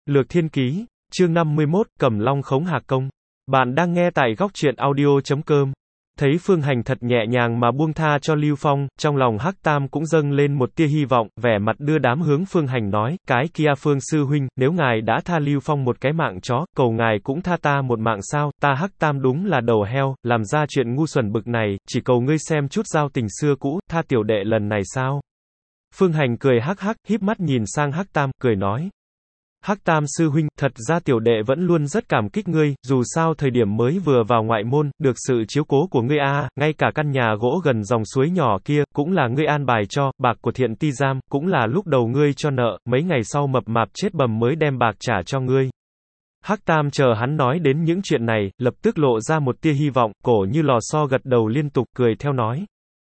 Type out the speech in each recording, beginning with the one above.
Lược Thiên Ký, chương 51, Cầm Long Khống Hạc Công. Bạn đang nghe tại góc truyện audio.com. Thấy Phương Hành thật nhẹ nhàng mà buông tha cho Lưu Phong, trong lòng Hắc Tam cũng dâng lên một tia hy vọng, vẻ mặt đưa đám hướng Phương Hành nói, cái kia Phương sư huynh, nếu ngài đã tha Lưu Phong một cái mạng chó, cầu ngài cũng tha ta một mạng sao, ta Hắc Tam đúng là đầu heo, làm ra chuyện ngu xuẩn bực này, chỉ cầu ngươi xem chút giao tình xưa cũ, tha tiểu đệ lần này sao. Phương Hành cười hắc hắc, híp mắt nhìn sang Hắc Tam, cười nói. Hắc Tam sư huynh, thật ra tiểu đệ vẫn luôn rất cảm kích ngươi, dù sao thời điểm mới vừa vào ngoại môn, được sự chiếu cố của ngươi ngay cả căn nhà gỗ gần dòng suối nhỏ kia, cũng là ngươi an bài cho, bạc của Thiện Ti Giam, cũng là lúc đầu ngươi cho nợ, mấy ngày sau mập mạp chết bầm mới đem bạc trả cho ngươi. Hắc Tam chờ hắn nói đến những chuyện này, lập tức lộ ra một tia hy vọng, cổ như lò xo gật đầu liên tục, cười theo nói.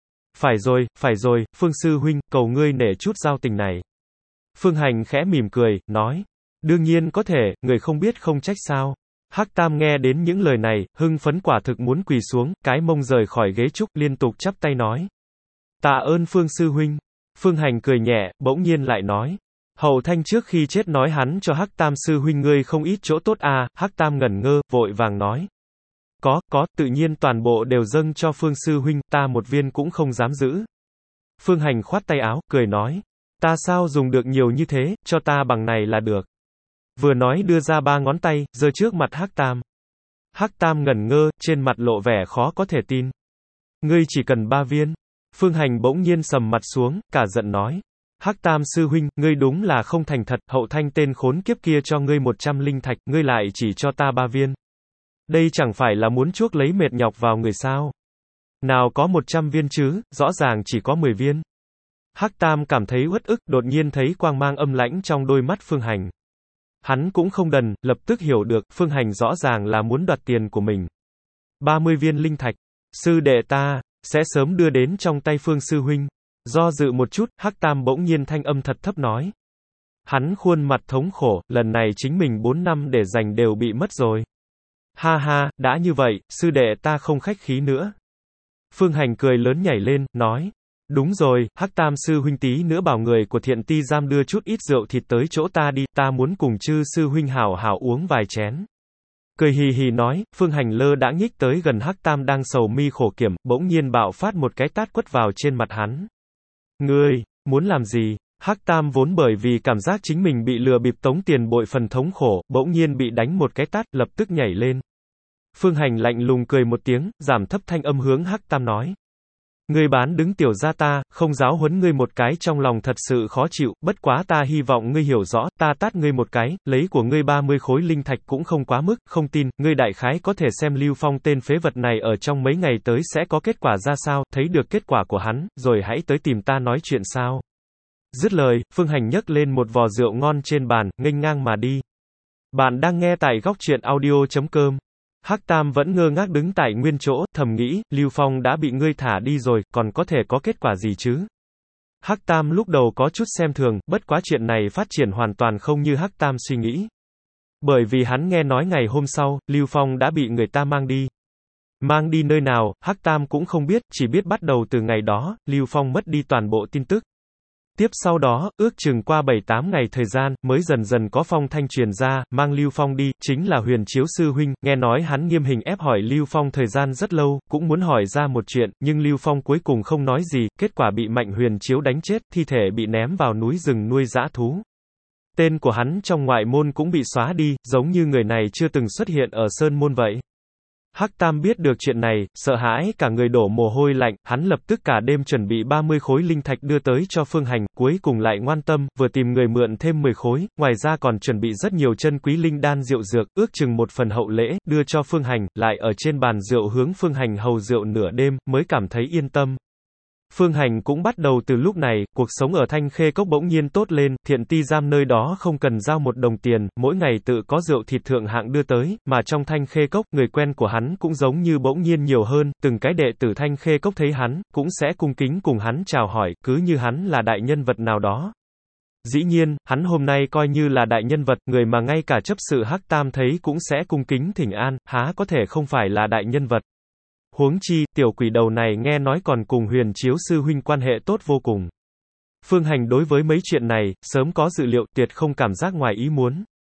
Phải rồi, Phương sư huynh, cầu ngươi nể chút giao tình này. Phương Hành khẽ mỉm cười, nói. Đương nhiên có thể, người không biết không trách sao. Hắc Tam nghe đến những lời này, hưng phấn quả thực muốn quỳ xuống, cái mông rời khỏi ghế trúc, liên tục chắp tay nói. Tạ ơn Phương sư huynh. Phương Hành cười nhẹ, bỗng nhiên lại nói. Hậu Thanh trước khi chết nói hắn cho Hắc Tam sư huynh ngươi không ít chỗ tốt Hắc Tam ngẩn ngơ, vội vàng nói. Có, tự nhiên toàn bộ đều dâng cho Phương sư huynh, ta một viên cũng không dám giữ. Phương Hành khoát tay áo, cười nói. Ta sao dùng được nhiều như thế, cho ta bằng này là được. Vừa nói đưa ra 3 ngón tay, giơ trước mặt Hắc Tam. Hắc Tam ngẩn ngơ, trên mặt lộ vẻ khó có thể tin. Ngươi chỉ cần 3 viên. Phương Hành bỗng nhiên sầm mặt xuống, cả giận nói. Hắc Tam sư huynh, ngươi đúng là không thành thật, Hậu Thanh tên khốn kiếp kia cho ngươi 100 linh thạch, ngươi lại chỉ cho ta 3 viên. Đây chẳng phải là muốn chuốc lấy mệt nhọc vào người sao? Nào có 100 viên chứ, rõ ràng chỉ có 10 viên. Hắc Tam cảm thấy uất ức, đột nhiên thấy quang mang âm lãnh trong đôi mắt Phương Hành. Hắn cũng không đần, lập tức hiểu được, Phương Hành rõ ràng là muốn đoạt tiền của mình. 30 viên linh thạch, sư đệ ta, sẽ sớm đưa đến trong tay Phương sư huynh. Do dự một chút, Hắc Tam bỗng nhiên thanh âm thật thấp nói. Hắn khuôn mặt thống khổ, lần này chính mình 4 năm để dành đều bị mất rồi. Ha ha, đã như vậy, sư đệ ta không khách khí nữa. Phương Hành cười lớn nhảy lên, nói. Đúng rồi, Hắc Tam sư huynh tí nữa bảo người của Thiện Ti Giam đưa chút ít rượu thịt tới chỗ ta đi, ta muốn cùng chư sư huynh hảo hảo uống vài chén. Cười hì hì nói, Phương Hành lơ đã nhích tới gần Hắc Tam đang sầu mi khổ kiểm, bỗng nhiên bạo phát một cái tát quất vào trên mặt hắn. Ngươi, muốn làm gì? Hắc Tam vốn bởi vì cảm giác chính mình bị lừa bịp tống tiền bội phần thống khổ, bỗng nhiên bị đánh một cái tát, lập tức nhảy lên. Phương Hành lạnh lùng cười một tiếng, giảm thấp thanh âm hướng Hắc Tam nói. Ngươi bán đứng tiểu gia ta, không giáo huấn ngươi một cái trong lòng thật sự khó chịu, bất quá ta hy vọng ngươi hiểu rõ, ta tát ngươi một cái, lấy của ngươi 30 khối linh thạch cũng không quá mức, không tin, ngươi đại khái có thể xem Lưu Phong tên phế vật này ở trong mấy ngày tới sẽ có kết quả ra sao, thấy được kết quả của hắn, rồi hãy tới tìm ta nói chuyện sao. Dứt lời, Phương Hành nhấc lên một vò rượu ngon trên bàn, nghênh ngang mà đi. Bạn đang nghe tại góc truyện audio.com. Hắc Tam vẫn ngơ ngác đứng tại nguyên chỗ, thầm nghĩ, Lưu Phong đã bị ngươi thả đi rồi, còn có thể có kết quả gì chứ? Hắc Tam lúc đầu có chút xem thường, bất quá chuyện này phát triển hoàn toàn không như Hắc Tam suy nghĩ. Bởi vì hắn nghe nói ngày hôm sau, Lưu Phong đã bị người ta mang đi. Mang đi nơi nào, Hắc Tam cũng không biết, chỉ biết bắt đầu từ ngày đó, Lưu Phong mất đi toàn bộ tin tức. Tiếp sau đó, ước chừng qua 7-8 ngày thời gian, mới dần dần có phong thanh truyền ra, mang Lưu Phong đi, chính là Huyền Chiếu sư huynh, nghe nói hắn nghiêm hình ép hỏi Lưu Phong thời gian rất lâu, cũng muốn hỏi ra một chuyện, nhưng Lưu Phong cuối cùng không nói gì, kết quả bị Mạnh Huyền Chiếu đánh chết, thi thể bị ném vào núi rừng nuôi dã thú. Tên của hắn trong ngoại môn cũng bị xóa đi, giống như người này chưa từng xuất hiện ở Sơn Môn vậy. Hắc Tam biết được chuyện này, sợ hãi cả người đổ mồ hôi lạnh, hắn lập tức cả đêm chuẩn bị 30 khối linh thạch đưa tới cho Phương Hành, cuối cùng lại ngoan tâm, vừa tìm người mượn thêm 10 khối, ngoài ra còn chuẩn bị rất nhiều chân quý linh đan rượu dược, ước chừng một phần hậu lễ, đưa cho Phương Hành, lại ở trên bàn rượu hướng Phương Hành hầu rượu nửa đêm, mới cảm thấy yên tâm. Phương Hành cũng bắt đầu từ lúc này, cuộc sống ở Thanh Khê Cốc bỗng nhiên tốt lên, Thiện Ti Giam nơi đó không cần giao 1 đồng tiền, mỗi ngày tự có rượu thịt thượng hạng đưa tới, mà trong Thanh Khê Cốc, người quen của hắn cũng giống như bỗng nhiên nhiều hơn, từng cái đệ tử Thanh Khê Cốc thấy hắn, cũng sẽ cung kính cùng hắn chào hỏi, cứ như hắn là đại nhân vật nào đó. Dĩ nhiên, hắn hôm nay coi như là đại nhân vật, người mà ngay cả chấp sự Hắc Tam thấy cũng sẽ cung kính thỉnh an, há có thể không phải là đại nhân vật. Huống chi, tiểu quỷ đầu này nghe nói còn cùng Huyền Chiếu sư huynh quan hệ tốt vô cùng. Phương Hành đối với mấy chuyện này, sớm có dự liệu, tuyệt không cảm giác ngoài ý muốn.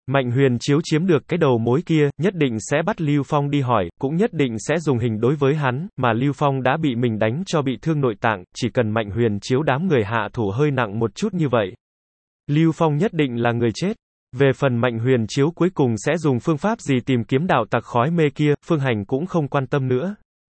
Mạnh Huyền Chiếu chiếm được cái đầu mối kia, nhất định sẽ bắt Lưu Phong đi hỏi, cũng nhất định sẽ dùng hình đối với hắn, mà Lưu Phong đã bị mình đánh cho bị thương nội tạng, chỉ cần Mạnh Huyền Chiếu đám người hạ thủ hơi nặng một chút như vậy, Lưu Phong nhất định là người chết. Về phần Mạnh Huyền Chiếu cuối cùng sẽ dùng phương pháp gì tìm kiếm đạo tặc khói mê kia, Phương Hành cũng không quan tâm nữa.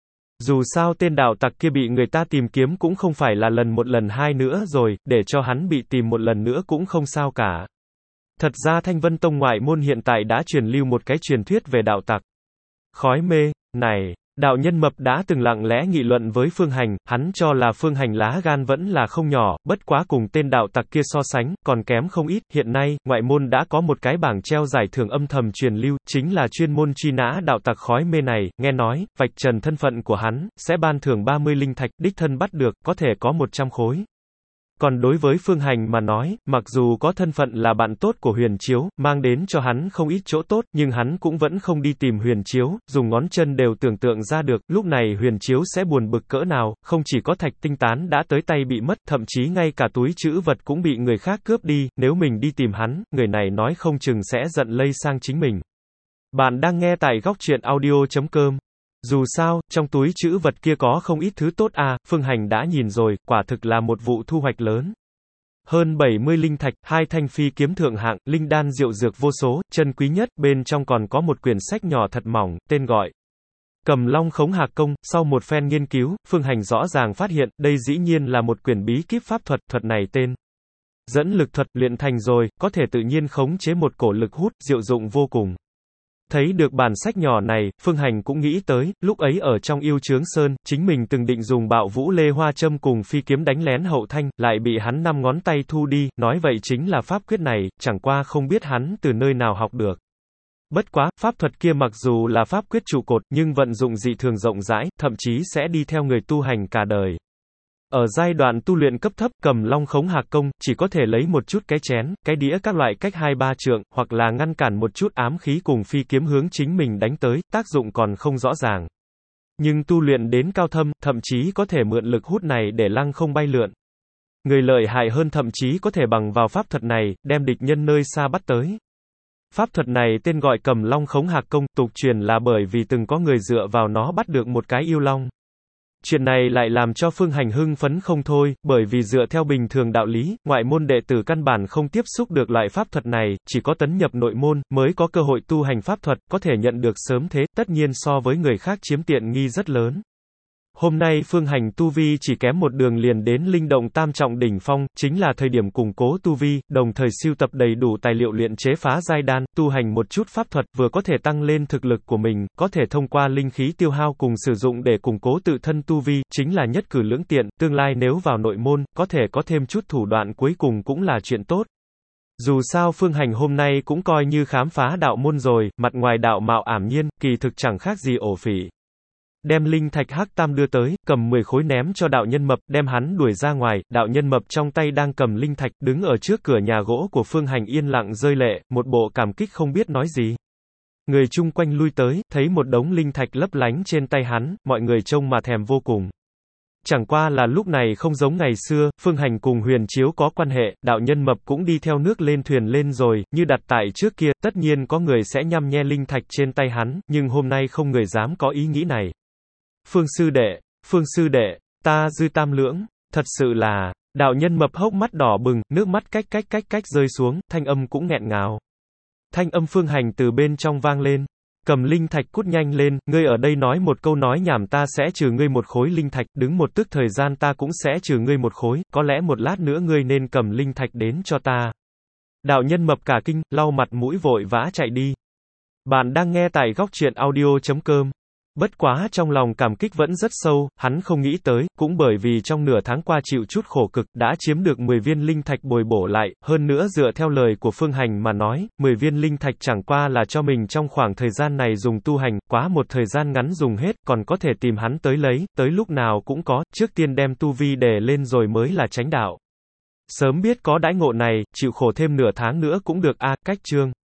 Dù sao tên đạo tặc kia bị người ta tìm kiếm cũng không phải là lần một lần hai nữa rồi, để cho hắn bị tìm một lần nữa cũng không sao cả. Thật ra Thanh Vân Tông ngoại môn hiện tại đã truyền lưu một cái truyền thuyết về đạo tặc khói mê, này, đạo nhân mập đã từng lặng lẽ nghị luận với Phương Hành, hắn cho là Phương Hành lá gan vẫn là không nhỏ, bất quá cùng tên đạo tặc kia so sánh, còn kém không ít, hiện nay, ngoại môn đã có một cái bảng treo giải thưởng âm thầm truyền lưu, chính là chuyên môn truy nã đạo tặc khói mê này, nghe nói, vạch trần thân phận của hắn, sẽ ban thưởng 30 linh thạch, đích thân bắt được, có thể có 100 khối. Còn đối với Phương Hành mà nói, mặc dù có thân phận là bạn tốt của Huyền Chiếu, mang đến cho hắn không ít chỗ tốt, nhưng hắn cũng vẫn không đi tìm Huyền Chiếu, dùng ngón chân đều tưởng tượng ra được, lúc này Huyền Chiếu sẽ buồn bực cỡ nào, không chỉ có thạch tinh tán đã tới tay bị mất, thậm chí ngay cả túi trữ vật cũng bị người khác cướp đi, nếu mình đi tìm hắn, người này nói không chừng sẽ giận lây sang chính mình. Bạn đang nghe tại góc truyện audio.com. Dù sao, trong túi trữ vật kia có không ít thứ tốt à, Phương Hành đã nhìn rồi, quả thực là một vụ thu hoạch lớn. Hơn 70 linh thạch, 2 thanh phi kiếm thượng hạng, linh đan diệu dược vô số, chân quý nhất, bên trong còn có một quyển sách nhỏ thật mỏng, tên gọi Cầm Long Khống Hạc Công. Sau một phen nghiên cứu, Phương Hành rõ ràng phát hiện, đây dĩ nhiên là một quyển bí kíp pháp thuật, thuật này tên dẫn lực thuật, luyện thành rồi, có thể tự nhiên khống chế một cổ lực hút, diệu dụng vô cùng. Thấy được bản sách nhỏ này, Phương Hành cũng nghĩ tới, lúc ấy ở trong Yêu Chướng Sơn, chính mình từng định dùng Bạo Vũ Lê Hoa Châm cùng phi kiếm đánh lén Hậu Thanh, lại bị hắn 5 ngón tay thu đi, nói vậy chính là pháp quyết này, chẳng qua không biết hắn từ nơi nào học được. Bất quá, pháp thuật kia mặc dù là pháp quyết trụ cột, nhưng vận dụng dị thường rộng rãi, thậm chí sẽ đi theo người tu hành cả đời. Ở giai đoạn tu luyện cấp thấp, Cầm Long Khống Hạc Công, chỉ có thể lấy một chút cái chén, cái đĩa các loại cách 2-3 trượng, hoặc là ngăn cản một chút ám khí cùng phi kiếm hướng chính mình đánh tới, tác dụng còn không rõ ràng. Nhưng tu luyện đến cao thâm, thậm chí có thể mượn lực hút này để lăng không bay lượn. Người lợi hại hơn thậm chí có thể bằng vào pháp thuật này, đem địch nhân nơi xa bắt tới. Pháp thuật này tên gọi Cầm Long Khống Hạc Công, tục truyền là bởi vì từng có người dựa vào nó bắt được một cái yêu long. Chuyện này lại làm cho Phương Hành hưng phấn không thôi, bởi vì dựa theo bình thường đạo lý, ngoại môn đệ tử căn bản không tiếp xúc được loại pháp thuật này, chỉ có tấn nhập nội môn, mới có cơ hội tu hành pháp thuật, có thể nhận được sớm thế, tất nhiên so với người khác chiếm tiện nghi rất lớn. Hôm nay Phương Hành tu vi chỉ kém một đường liền đến linh động tam trọng đỉnh phong, chính là thời điểm củng cố tu vi, đồng thời sưu tập đầy đủ tài liệu luyện chế phá giai đan, tu hành một chút pháp thuật, vừa có thể tăng lên thực lực của mình, có thể thông qua linh khí tiêu hao cùng sử dụng để củng cố tự thân tu vi, chính là nhất cử lưỡng tiện, tương lai nếu vào nội môn, có thể có thêm chút thủ đoạn cuối cùng cũng là chuyện tốt. Dù sao Phương Hành hôm nay cũng coi như khám phá đạo môn rồi, mặt ngoài đạo mạo ảm nhiên, kỳ thực chẳng khác gì ổ phỉ. Đem linh thạch hắc tam đưa tới, cầm 10 khối ném cho đạo nhân mập, đem hắn đuổi ra ngoài, đạo nhân mập trong tay đang cầm linh thạch, đứng ở trước cửa nhà gỗ của Phương Hành yên lặng rơi lệ, một bộ cảm kích không biết nói gì. Người chung quanh lui tới, thấy một đống linh thạch lấp lánh trên tay hắn, mọi người trông mà thèm vô cùng. Chẳng qua là lúc này không giống ngày xưa, Phương Hành cùng Huyền Chiếu có quan hệ, đạo nhân mập cũng đi theo nước lên thuyền lên rồi, như đặt tại trước kia, tất nhiên có người sẽ nhăm nhe linh thạch trên tay hắn, nhưng hôm nay không người dám có ý nghĩ này. Phương sư đệ, ta dư tam lưỡng, thật sự là, đạo nhân mập hốc mắt đỏ bừng, nước mắt cách rơi xuống, thanh âm cũng nghẹn ngào. Thanh âm Phương Hành từ bên trong vang lên, cầm linh thạch cút nhanh lên, ngươi ở đây nói một câu nói nhảm ta sẽ trừ ngươi một khối linh thạch, đứng một tức thời gian ta cũng sẽ trừ ngươi một khối, có lẽ một lát nữa ngươi nên cầm linh thạch đến cho ta. Đạo nhân mập cả kinh, lau mặt mũi vội vã chạy đi. Bạn đang nghe tại góc truyện audio.com. Bất quá trong lòng cảm kích vẫn rất sâu, hắn không nghĩ tới, cũng bởi vì trong nửa tháng qua chịu chút khổ cực, đã chiếm được 10 viên linh thạch bồi bổ lại, hơn nữa dựa theo lời của Phương Hành mà nói, 10 viên linh thạch chẳng qua là cho mình trong khoảng thời gian này dùng tu hành, quá một thời gian ngắn dùng hết, còn có thể tìm hắn tới lấy, tới lúc nào cũng có, trước tiên đem tu vi đề lên rồi mới là chánh đạo. Sớm biết có đãi ngộ này, chịu khổ thêm nửa tháng nữa cũng được a. Cách chương